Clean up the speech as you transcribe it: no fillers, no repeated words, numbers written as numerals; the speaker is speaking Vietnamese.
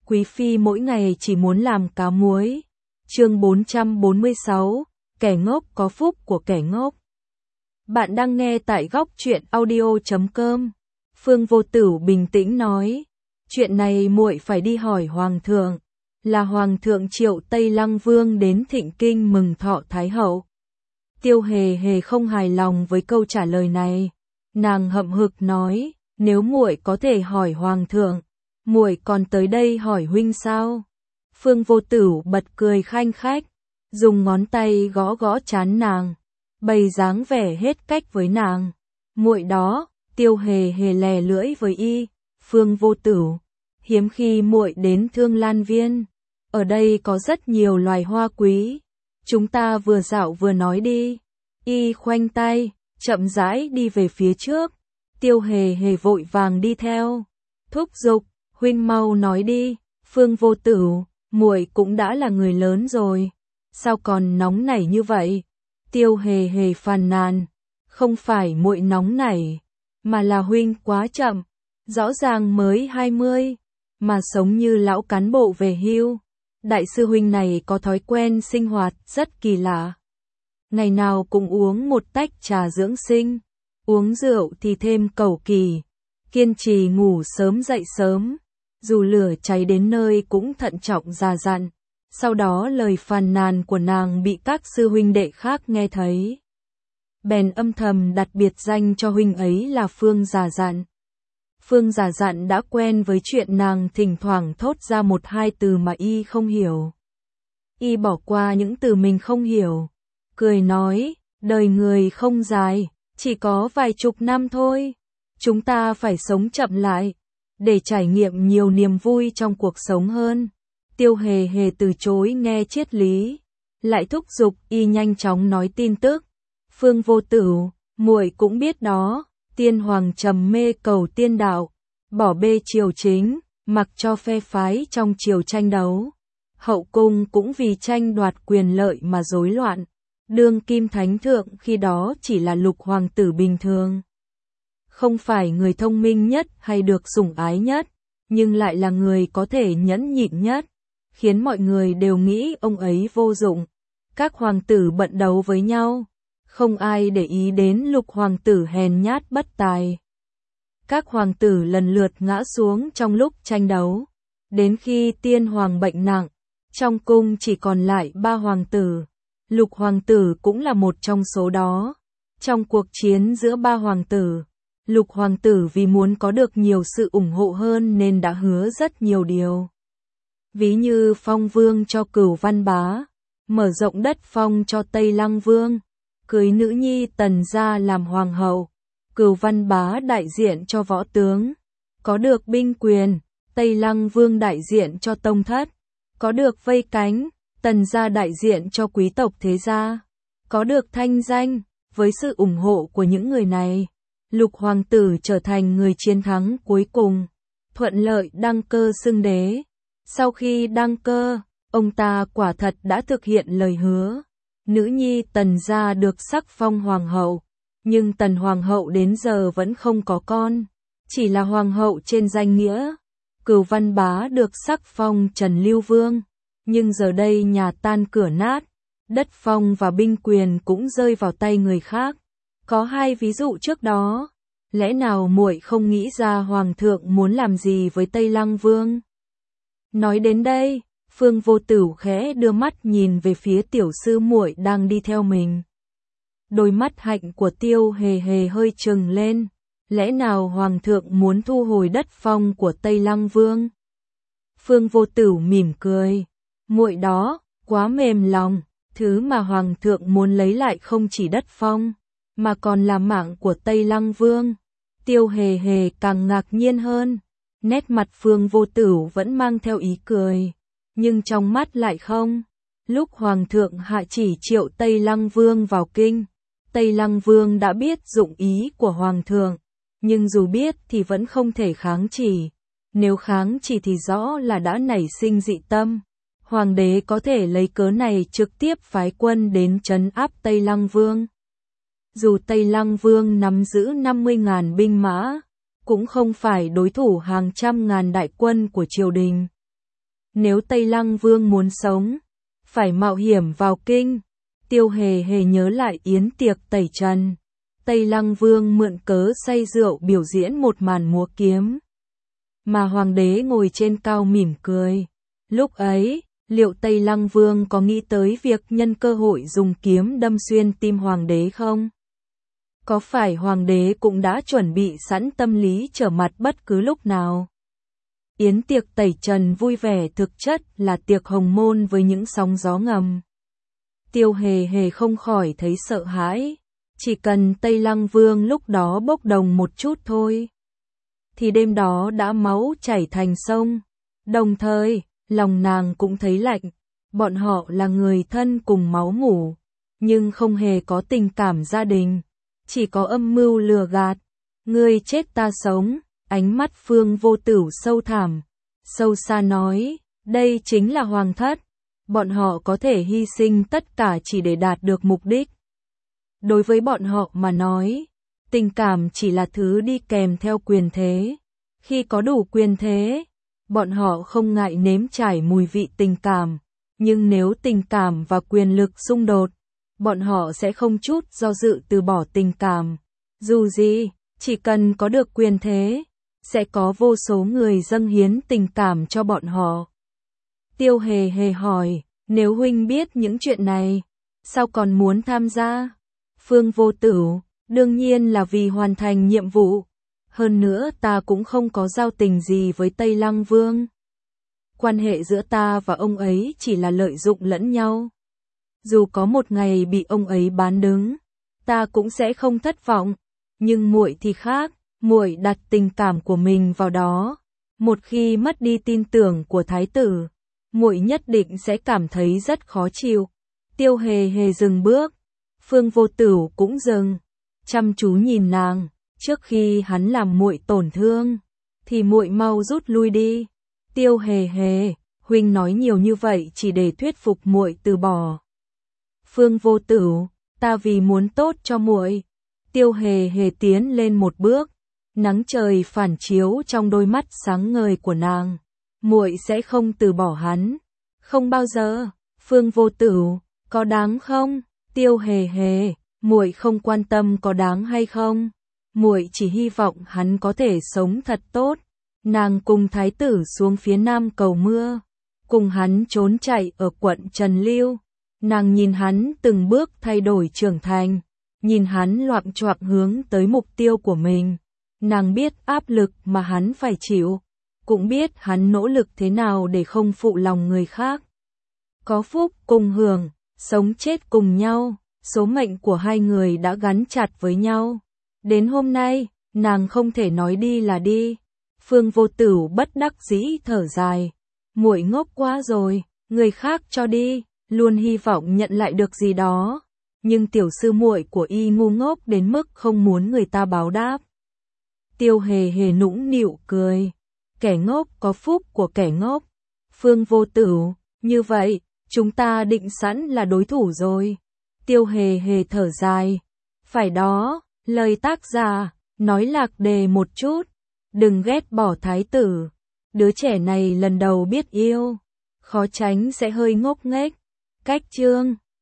Quý phi mỗi ngày chỉ muốn làm cá muối. Chương 446, kẻ ngốc có phúc của kẻ ngốc. Bạn đang nghe tại góc truyện audio.com. Phương Vô Tửu bình tĩnh nói, chuyện này muội phải đi hỏi hoàng thượng, là hoàng thượng triệu Tây Lăng Vương đến Thịnh Kinh mừng thọ Thái hậu. Tiêu Hề Hề không hài lòng với câu trả lời này, nàng hậm hực nói, nếu muội có thể hỏi hoàng thượng, muội còn tới đây hỏi huynh sao? Phương Vô Tửu bật cười khanh khách, dùng ngón tay gõ gõ trán nàng, bày dáng vẻ hết cách với nàng. Muội đó, Tiêu Hề Hề lè lưỡi với y, Phương Vô Tửu, hiếm khi muội đến Thương Lan Viên, ở đây có rất nhiều loài hoa quý, chúng ta vừa dạo vừa nói đi. Y khoanh tay, chậm rãi đi về phía trước, Tiêu Hề Hề vội vàng đi theo, thúc giục, huynh mau nói đi. Phương Vô Tửu, muội cũng đã là người lớn rồi, sao còn nóng nảy như vậy? Tiêu Hề Hề phàn nàn, không phải muội nóng nảy, mà là huynh quá chậm, rõ ràng mới 20, mà sống như lão cán bộ về hưu. Đại sư huynh này có thói quen sinh hoạt rất kỳ lạ. Ngày nào cũng uống một tách trà dưỡng sinh, uống rượu thì thêm cẩu kỳ, kiên trì ngủ sớm dậy sớm, dù lửa cháy đến nơi cũng thận trọng già dặn. Sau đó lời phàn nàn của nàng bị các sư huynh đệ khác nghe thấy, bèn âm thầm đặt biệt danh cho huynh ấy là Phương già dặn. Phương già dặn đã quen với chuyện nàng thỉnh thoảng thốt ra một hai từ mà y không hiểu. Y bỏ qua những từ mình không hiểu, cười nói, đời người không dài, chỉ có vài chục năm thôi. Chúng ta phải sống chậm lại, để trải nghiệm nhiều niềm vui trong cuộc sống hơn. Tiêu Hề Hề từ chối nghe triết lý, lại thúc giục y nhanh chóng nói tin tức. Phương Vô Tửu, muội cũng biết đó, tiên hoàng trầm mê cầu tiên đạo, bỏ bê triều chính, mặc cho phe phái trong triều tranh đấu. Hậu cung cũng vì tranh đoạt quyền lợi mà rối loạn. Đương kim thánh thượng khi đó chỉ là lục hoàng tử bình thường, không phải người thông minh nhất hay được sủng ái nhất, nhưng lại là người có thể nhẫn nhịn nhất, khiến mọi người đều nghĩ ông ấy vô dụng. Các hoàng tử bận đấu với nhau, không ai để ý đến lục hoàng tử hèn nhát bất tài. Các hoàng tử lần lượt ngã xuống trong lúc tranh đấu, đến khi tiên hoàng bệnh nặng, trong cung chỉ còn lại 3 hoàng tử. Lục hoàng tử cũng là một trong số đó. Trong cuộc chiến giữa 3 hoàng tử, lục hoàng tử vì muốn có được nhiều sự ủng hộ hơn nên đã hứa rất nhiều điều. Ví như phong vương cho Cửu Văn Bá, mở rộng đất phong cho Tây Lăng Vương, cưới nữ nhi Tần gia làm hoàng hậu. Cửu Văn Bá đại diện cho võ tướng, có được binh quyền, Tây Lăng Vương đại diện cho tông thất, có được vây cánh. Tần gia đại diện cho quý tộc thế gia, có được thanh danh. Với sự ủng hộ của những người này, lục hoàng tử trở thành người chiến thắng cuối cùng, thuận lợi đăng cơ xưng đế. Sau khi đăng cơ, ông ta quả thật đã thực hiện lời hứa. Nữ nhi Tần gia được sắc phong hoàng hậu, nhưng Tần hoàng hậu đến giờ vẫn không có con, chỉ là hoàng hậu trên danh nghĩa. Cửu Văn Bá được sắc phong Trần Lưu Vương, nhưng giờ đây nhà tan cửa nát, đất phong và binh quyền cũng rơi vào tay người khác. Có 2 ví dụ trước đó, lẽ nào muội không nghĩ ra hoàng thượng muốn làm gì với Tây Lăng Vương? Nói đến đây, Phương Vô Tửu khẽ đưa mắt nhìn về phía tiểu sư muội đang đi theo mình. Đôi mắt hạnh của Tiêu Hề Hề hơi trừng lên, lẽ nào hoàng thượng muốn thu hồi đất phong của Tây Lăng Vương? Phương Vô Tửu mỉm cười, muội đó, quá mềm lòng, thứ mà hoàng thượng muốn lấy lại không chỉ đất phong, mà còn là mạng của Tây Lăng Vương. Tiêu Hề Hề càng ngạc nhiên hơn, nét mặt Phương Vô Tửu vẫn mang theo ý cười, nhưng trong mắt lại không. Lúc hoàng thượng hạ chỉ triệu Tây Lăng Vương vào kinh, Tây Lăng Vương đã biết dụng ý của hoàng thượng, nhưng dù biết thì vẫn không thể kháng chỉ. Nếu kháng chỉ thì rõ là đã nảy sinh dị tâm. Hoàng đế có thể lấy cớ này trực tiếp phái quân đến trấn áp Tây Lăng Vương. Dù Tây Lăng Vương nắm giữ 50.000 binh mã, cũng không phải đối thủ hàng trăm ngàn đại quân của triều đình. nếu Tây Lăng Vương muốn sống, phải mạo hiểm vào kinh. Tiêu Hề Hề nhớ lại yến tiệc tẩy trần. Tây Lăng Vương mượn cớ say rượu biểu diễn một màn múa kiếm. Mà hoàng đế ngồi trên cao mỉm cười. Lúc ấy, liệu Tây Lăng Vương có nghĩ tới việc nhân cơ hội dùng kiếm đâm xuyên tim hoàng đế không? Có phải hoàng đế cũng đã chuẩn bị sẵn tâm lý trở mặt bất cứ lúc nào? Yến tiệc tẩy trần vui vẻ thực chất là tiệc hồng môn với những sóng gió ngầm. Tiêu Hề Hề không khỏi thấy sợ hãi. Chỉ cần Tây Lăng Vương lúc đó bốc đồng một chút thôi, thì đêm đó đã máu chảy thành sông. Đồng thời, lòng nàng cũng thấy lạnh. Bọn họ là người thân cùng máu mủ, nhưng không hề có tình cảm gia đình. Chỉ có âm mưu lừa gạt. Ngươi chết ta sống. Ánh mắt Phương Vô Tửu sâu thẳm, sâu xa nói, đây chính là hoàng thất. Bọn họ có thể hy sinh tất cả chỉ để đạt được mục đích. Đối với bọn họ mà nói, tình cảm chỉ là thứ đi kèm theo quyền thế. Khi có đủ quyền thế, bọn họ không ngại nếm trải mùi vị tình cảm. Nhưng nếu tình cảm và quyền lực xung đột, bọn họ sẽ không chút do dự từ bỏ tình cảm. Dù gì, chỉ cần có được quyền thế, sẽ có vô số người dâng hiến tình cảm cho bọn họ. Tiêu Hề Hề hỏi, nếu huynh biết những chuyện này, sao còn muốn tham gia? Phương Vô Tửu, đương nhiên là vì hoàn thành nhiệm vụ. Hơn nữa ta cũng không có giao tình gì với Tây Lăng Vương. Quan hệ giữa ta và ông ấy chỉ là lợi dụng lẫn nhau. Dù có một ngày bị ông ấy bán đứng, ta cũng sẽ không thất vọng. Nhưng muội thì khác, muội đặt tình cảm của mình vào đó. Một khi mất đi tin tưởng của thái tử, muội nhất định sẽ cảm thấy rất khó chịu. Tiêu Hề Hề dừng bước, Phương Vô Tửu cũng dừng, chăm chú nhìn nàng. Trước khi hắn làm muội tổn thương, thì muội mau rút lui đi. Tiêu Hề Hề, huynh nói nhiều như vậy chỉ để thuyết phục muội từ bỏ. Phương Vô Tửu, ta vì muốn tốt cho muội. Tiêu Hề Hề tiến lên một bước, nắng trời phản chiếu trong đôi mắt sáng ngời của nàng. Muội sẽ không từ bỏ hắn, không bao giờ. Phương Vô Tửu, có đáng không? Tiêu Hề Hề, muội không quan tâm có đáng hay không. Muội chỉ hy vọng hắn có thể sống thật tốt. Nàng cùng thái tử xuống phía nam cầu mưa, cùng hắn trốn chạy ở quận Trần Lưu. Nàng nhìn hắn từng bước thay đổi trưởng thành, nhìn hắn loạng choạng hướng tới mục tiêu của mình. Nàng biết áp lực mà hắn phải chịu, cũng biết hắn nỗ lực thế nào để không phụ lòng người khác. Có phúc cùng hưởng, sống chết cùng nhau, số mệnh của hai người đã gắn chặt với nhau. Đến hôm nay, nàng không thể nói đi là đi. Phương Vô Tửu bất đắc dĩ thở dài. Muội ngốc quá rồi, người khác cho đi, luôn hy vọng nhận lại được gì đó. Nhưng tiểu sư muội của y ngu ngốc đến mức không muốn người ta báo đáp. Tiêu Hề Hề nũng nịu cười. Kẻ ngốc có phúc của kẻ ngốc. Phương Vô Tửu, như vậy, chúng ta định sẵn là đối thủ rồi. Tiêu Hề Hề thở dài. Phải đó, lời tác giả, nói lạc đề một chút. Đừng ghét bỏ thái tử. Đứa trẻ này lần đầu biết yêu, khó tránh sẽ hơi ngốc nghếch. Cách chương